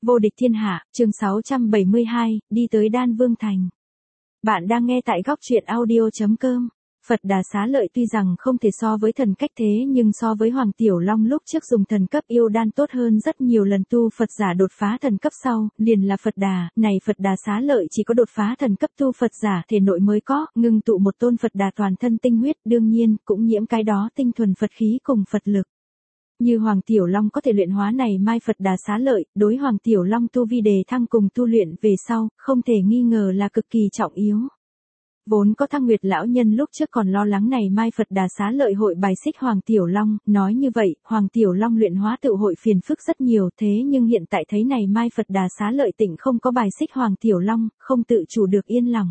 Vô địch thiên hạ, chương 672, đi tới Đan Vương Thành. Bạn đang nghe tại góc truyện audio.com. Phật Đà Xá Lợi tuy rằng không thể so với thần cách thế nhưng so với Hoàng Tiểu Long lúc trước dùng thần cấp yêu đan tốt hơn rất nhiều lần. Tu Phật giả đột phá thần cấp sau, liền là Phật Đà, này Phật Đà Xá Lợi chỉ có đột phá thần cấp tu Phật giả thể nội mới có, ngưng tụ một tôn Phật Đà toàn thân tinh huyết, đương nhiên, cũng nhiễm cái đó tinh thuần Phật khí cùng Phật lực. Như Hoàng Tiểu Long có thể luyện hóa này mai Phật Đà Xá Lợi, đối Hoàng Tiểu Long tu vi đề thăng cùng tu luyện về sau, không thể nghi ngờ là cực kỳ trọng yếu. Vốn có Thăng Nguyệt lão nhân lúc trước còn lo lắng này mai Phật Đà Xá Lợi hội bài xích Hoàng Tiểu Long, nói như vậy, Hoàng Tiểu Long luyện hóa tự hội phiền phức rất nhiều, thế nhưng hiện tại thấy này mai Phật Đà Xá Lợi tịnh không có bài xích Hoàng Tiểu Long, không tự chủ được yên lòng.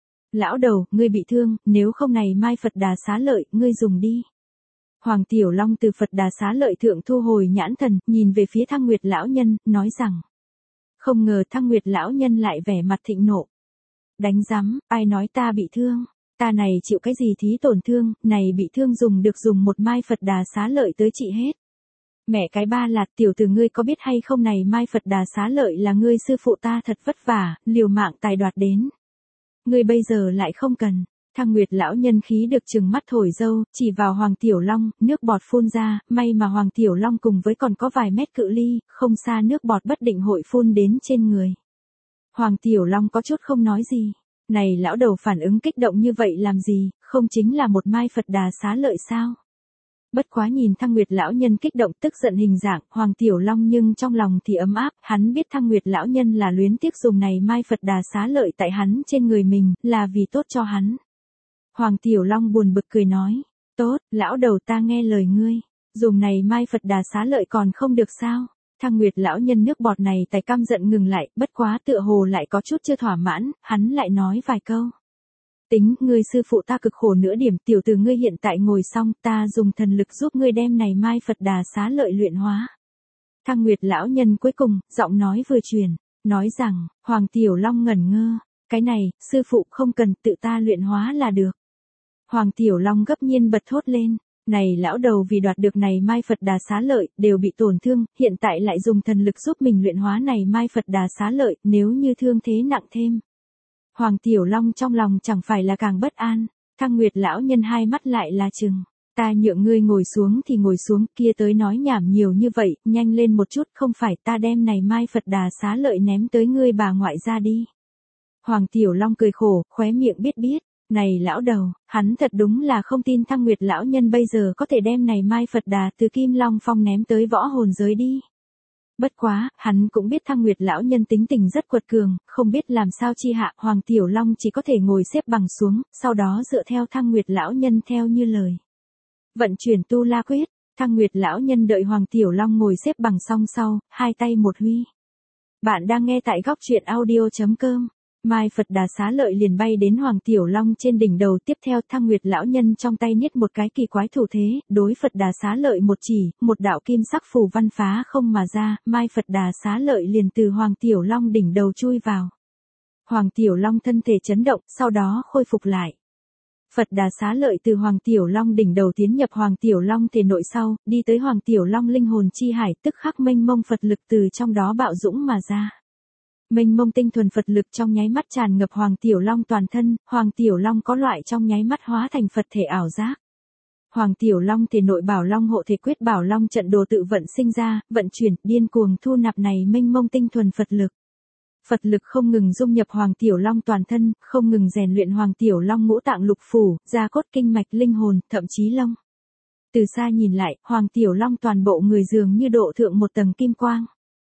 Lão đầu, ngươi bị thương, nếu không này mai Phật Đà Xá Lợi, ngươi dùng đi. Hoàng Tiểu Long từ Phật Đà Xá Lợi thượng thu hồi nhãn thần, nhìn về phía Thăng Nguyệt lão nhân, nói rằng. Không ngờ Thăng Nguyệt lão nhân lại vẻ mặt thịnh nộ. Đánh rắm, ai nói ta bị thương, ta này chịu cái gì thí tổn thương, này bị thương dùng được dùng một mai Phật Đà Xá Lợi tới trị hết. Mẹ cái ba lạt, tiểu tử ngươi có biết hay không này mai Phật Đà Xá Lợi là ngươi sư phụ ta thật vất vả, liều mạng tài đoạt đến. Ngươi bây giờ lại không cần. Thăng Nguyệt lão nhân khí được trừng mắt thổi dâu, chỉ vào Hoàng Tiểu Long, nước bọt phun ra, may mà Hoàng Tiểu Long cùng với còn có vài mét cự ly, không xa nước bọt bất định hội phun đến trên người. Hoàng Tiểu Long có chút không nói gì. Này lão đầu phản ứng kích động như vậy làm gì, không chính là một mai Phật Đà Xá Lợi sao? Bất quá nhìn Thăng Nguyệt lão nhân kích động tức giận hình dạng, Hoàng Tiểu Long nhưng trong lòng thì ấm áp, hắn biết Thăng Nguyệt lão nhân là luyến tiếc dùng này mai Phật Đà Xá Lợi tại hắn trên người mình, là vì tốt cho hắn. Hoàng Tiểu Long buồn bực cười nói, tốt, lão đầu ta nghe lời ngươi, dùng này mai Phật Đà Xá Lợi còn không được sao? Thăng Nguyệt lão nhân nước bọt này tài căm giận ngừng lại, bất quá tựa hồ lại có chút chưa thỏa mãn, hắn lại nói vài câu. Tính, ngươi sư phụ ta cực khổ nửa điểm, tiểu tử ngươi hiện tại ngồi xong, ta dùng thần lực giúp ngươi đem này mai Phật Đà Xá Lợi luyện hóa. Thăng Nguyệt lão nhân cuối cùng, giọng nói vừa truyền, nói rằng, Hoàng Tiểu Long ngẩn ngơ, cái này, sư phụ không cần tự ta luyện hóa là được. Hoàng Tiểu Long gấp nhiên bật thốt lên. Này lão đầu vì đoạt được này mai Phật Đà Xá Lợi, đều bị tổn thương, hiện tại lại dùng thần lực giúp mình luyện hóa này mai Phật Đà Xá Lợi, nếu như thương thế nặng thêm. Hoàng Tiểu Long trong lòng chẳng phải là càng bất an, Thăng Nguyệt lão nhân hai mắt lại là chừng. Ta nhượng ngươi ngồi xuống thì ngồi xuống, kia tới nói nhảm nhiều như vậy, nhanh lên một chút, không phải ta đem này mai Phật Đà Xá Lợi ném tới ngươi bà ngoại ra đi. Hoàng Tiểu Long cười khổ, khóe miệng biết. Này lão đầu, hắn thật đúng là không tin Thăng Nguyệt lão nhân bây giờ có thể đem này mai Phật Đà từ Kim Long Phong ném tới võ hồn giới đi. Bất quá, hắn cũng biết Thăng Nguyệt lão nhân tính tình rất quật cường, không biết làm sao chi hạ, Hoàng Tiểu Long chỉ có thể ngồi xếp bằng xuống, sau đó dựa theo Thăng Nguyệt lão nhân theo như lời. Vận chuyển tu la quyết, Thăng Nguyệt lão nhân đợi Hoàng Tiểu Long ngồi xếp bằng xong sau, hai tay một huy. Bạn đang nghe tại góc truyện audio.com. Mai Phật Đà Xá Lợi liền bay đến Hoàng Tiểu Long trên đỉnh đầu, tiếp theo Thăng Nguyệt lão nhân trong tay niết một cái kỳ quái thủ thế, đối Phật Đà Xá Lợi một chỉ, một đạo kim sắc phù văn phá không mà ra, mai Phật Đà Xá Lợi liền từ Hoàng Tiểu Long đỉnh đầu chui vào. Hoàng Tiểu Long thân thể chấn động, sau đó khôi phục lại. Phật Đà Xá Lợi từ Hoàng Tiểu Long đỉnh đầu tiến nhập Hoàng Tiểu Long thể nội sau, đi tới Hoàng Tiểu Long linh hồn chi hải, tức khắc mênh mông Phật lực từ trong đó bạo dũng mà ra. Mênh mông tinh thuần Phật lực trong nháy mắt tràn ngập Hoàng Tiểu Long toàn thân, Hoàng Tiểu Long có loại trong nháy mắt hóa thành Phật thể ảo giác. Hoàng Tiểu Long thể nội Bảo Long hộ thể quyết Bảo Long trận đồ tự vận sinh ra, vận chuyển, điên cuồng thu nạp này mênh mông tinh thuần Phật lực. Phật lực không ngừng dung nhập Hoàng Tiểu Long toàn thân, không ngừng rèn luyện Hoàng Tiểu Long ngũ tạng lục phủ, da cốt kinh mạch linh hồn, thậm chí lông. Từ xa nhìn lại, Hoàng Tiểu Long toàn bộ người dường như độ thượng một tầng kim quang.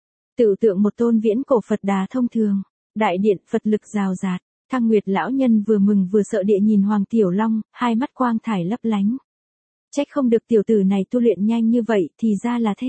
Tự tượng một tôn viễn cổ Phật Đà thông thường, đại điện Phật lực rào rạt, Thăng Nguyệt lão nhân vừa mừng vừa sợ địa nhìn Hoàng Tiểu Long, hai mắt quang thải lấp lánh. Trách không được tiểu tử này tu luyện nhanh như vậy, thì ra là thế.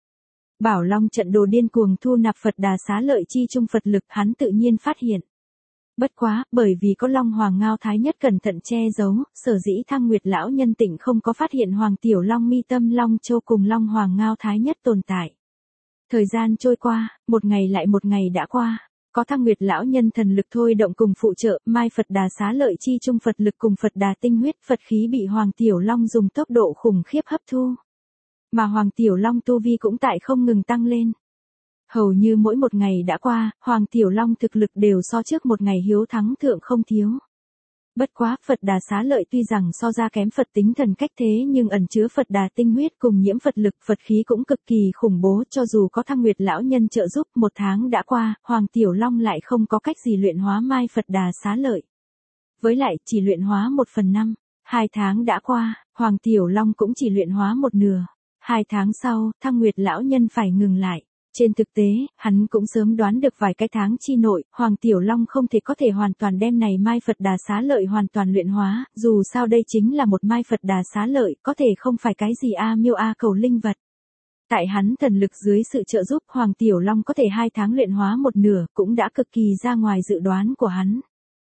Bảo Long trận đồ điên cuồng thu nạp Phật Đà Xá Lợi chi trung Phật lực, hắn tự nhiên phát hiện. Bất quá, bởi vì có Long Hoàng Ngao Thái Nhất cẩn thận che giấu, sở dĩ Thăng Nguyệt lão nhân tỉnh không có phát hiện Hoàng Tiểu Long mi tâm Long Châu cùng Long Hoàng Ngao Thái Nhất tồn tại. Thời gian trôi qua, một ngày lại một ngày đã qua, có Thăng Nguyệt lão nhân thần lực thôi động cùng phụ trợ, mai Phật Đà Xá Lợi chi trung Phật lực cùng Phật Đà tinh huyết, Phật khí bị Hoàng Tiểu Long dùng tốc độ khủng khiếp hấp thu. Mà Hoàng Tiểu Long tu vi cũng tại không ngừng tăng lên. Hầu như mỗi một ngày đã qua, Hoàng Tiểu Long thực lực đều so trước một ngày hiếu thắng thượng không thiếu. Bất quá, Phật Đà Xá Lợi tuy rằng so ra kém Phật tính thần cách thế nhưng ẩn chứa Phật Đà tinh huyết cùng nhiễm Phật lực, Phật khí cũng cực kỳ khủng bố, cho dù có Thăng Nguyệt lão nhân trợ giúp, 1 tháng đã qua, Hoàng Tiểu Long lại không có cách gì luyện hóa mai Phật Đà Xá Lợi. Với lại, chỉ luyện hóa 1/5. 2 tháng đã qua, Hoàng Tiểu Long cũng chỉ luyện hóa 1/2. 2 tháng sau, Thăng Nguyệt lão nhân phải ngừng lại. Trên thực tế, hắn cũng sớm đoán được vài cái tháng chi nội, Hoàng Tiểu Long không thể có thể hoàn toàn đem này mai Phật Đà Xá Lợi hoàn toàn luyện hóa, dù sao đây chính là một mai Phật Đà Xá Lợi, có thể không phải cái gì miêu cầu linh vật. Tại hắn thần lực dưới sự trợ giúp, Hoàng Tiểu Long có thể 2 tháng luyện hóa 1/2, cũng đã cực kỳ ra ngoài dự đoán của hắn.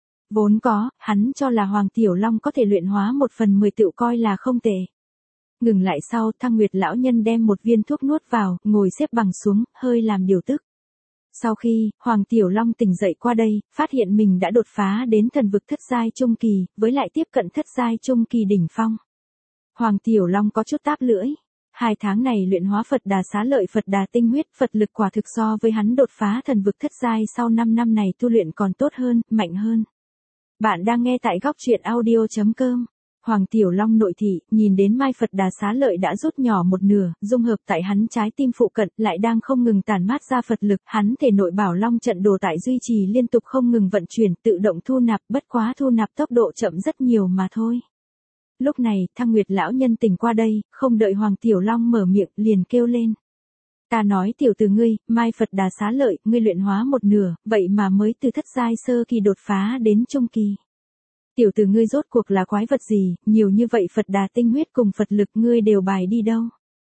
Vốn có, hắn cho là Hoàng Tiểu Long có thể luyện hóa 1/10 tự coi là không tệ. Ngừng lại sau, Thăng Nguyệt lão nhân đem một viên thuốc nuốt vào, ngồi xếp bằng xuống, hơi làm điều tức. Sau khi, Hoàng Tiểu Long tỉnh dậy qua đây, phát hiện mình đã đột phá đến thần vực thất giai trung kỳ, với lại tiếp cận thất giai trung kỳ đỉnh phong. Hoàng Tiểu Long có chút táp lưỡi. 2 tháng này luyện hóa Phật Đà Xá Lợi Phật Đà tinh huyết, Phật lực quả thực so với hắn đột phá thần vực thất giai sau 5 năm này tu luyện còn tốt hơn, mạnh hơn. Bạn đang nghe tại góc truyện audio.com. Hoàng Tiểu Long nội thị, nhìn đến mai Phật Đà Xá Lợi đã rút nhỏ 1/2, dung hợp tại hắn trái tim phụ cận, lại đang không ngừng tản mát ra Phật lực, hắn thể nội Bảo Long trận đồ tại duy trì liên tục không ngừng vận chuyển, tự động thu nạp, bất quá thu nạp tốc độ chậm rất nhiều mà thôi. Lúc này, Thăng Nguyệt lão nhân tỉnh qua đây, không đợi Hoàng Tiểu Long mở miệng, liền kêu lên. Ta nói tiểu tử ngươi, mai Phật Đà Xá Lợi, ngươi luyện hóa 1/2, vậy mà mới từ thất giai sơ kỳ đột phá đến trung kỳ. Tiểu tử ngươi rốt cuộc là quái vật gì, nhiều như vậy Phật Đà tinh huyết cùng Phật lực ngươi đều bài đi đâu.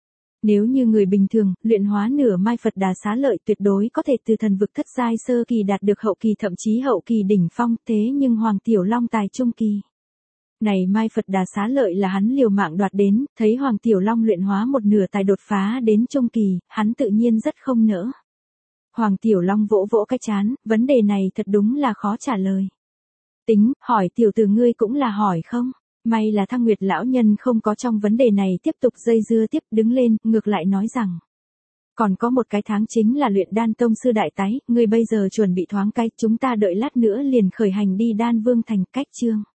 Nếu như người bình thường, luyện hóa nửa mai Phật Đà Xá Lợi tuyệt đối có thể từ thần vực thất giai sơ kỳ đạt được hậu kỳ thậm chí hậu kỳ đỉnh phong, thế nhưng Hoàng Tiểu Long tài trung kỳ. Này mai Phật Đà Xá Lợi là hắn liều mạng đoạt đến, thấy Hoàng Tiểu Long luyện hóa 1/2 tài đột phá đến trung kỳ, hắn tự nhiên rất không nỡ. Hoàng Tiểu Long vỗ vỗ cái trán, vấn đề này thật đúng là khó trả lời. Tính, hỏi tiểu tử ngươi cũng là hỏi không? May là Thăng Nguyệt lão nhân không có trong vấn đề này tiếp tục dây dưa tiếp, đứng lên, ngược lại nói rằng. Còn có 1 cái tháng chính là luyện đan tông sư đại tái, ngươi bây giờ chuẩn bị thoáng cái, chúng ta đợi lát nữa liền khởi hành đi Đan Vương thành, cách chương.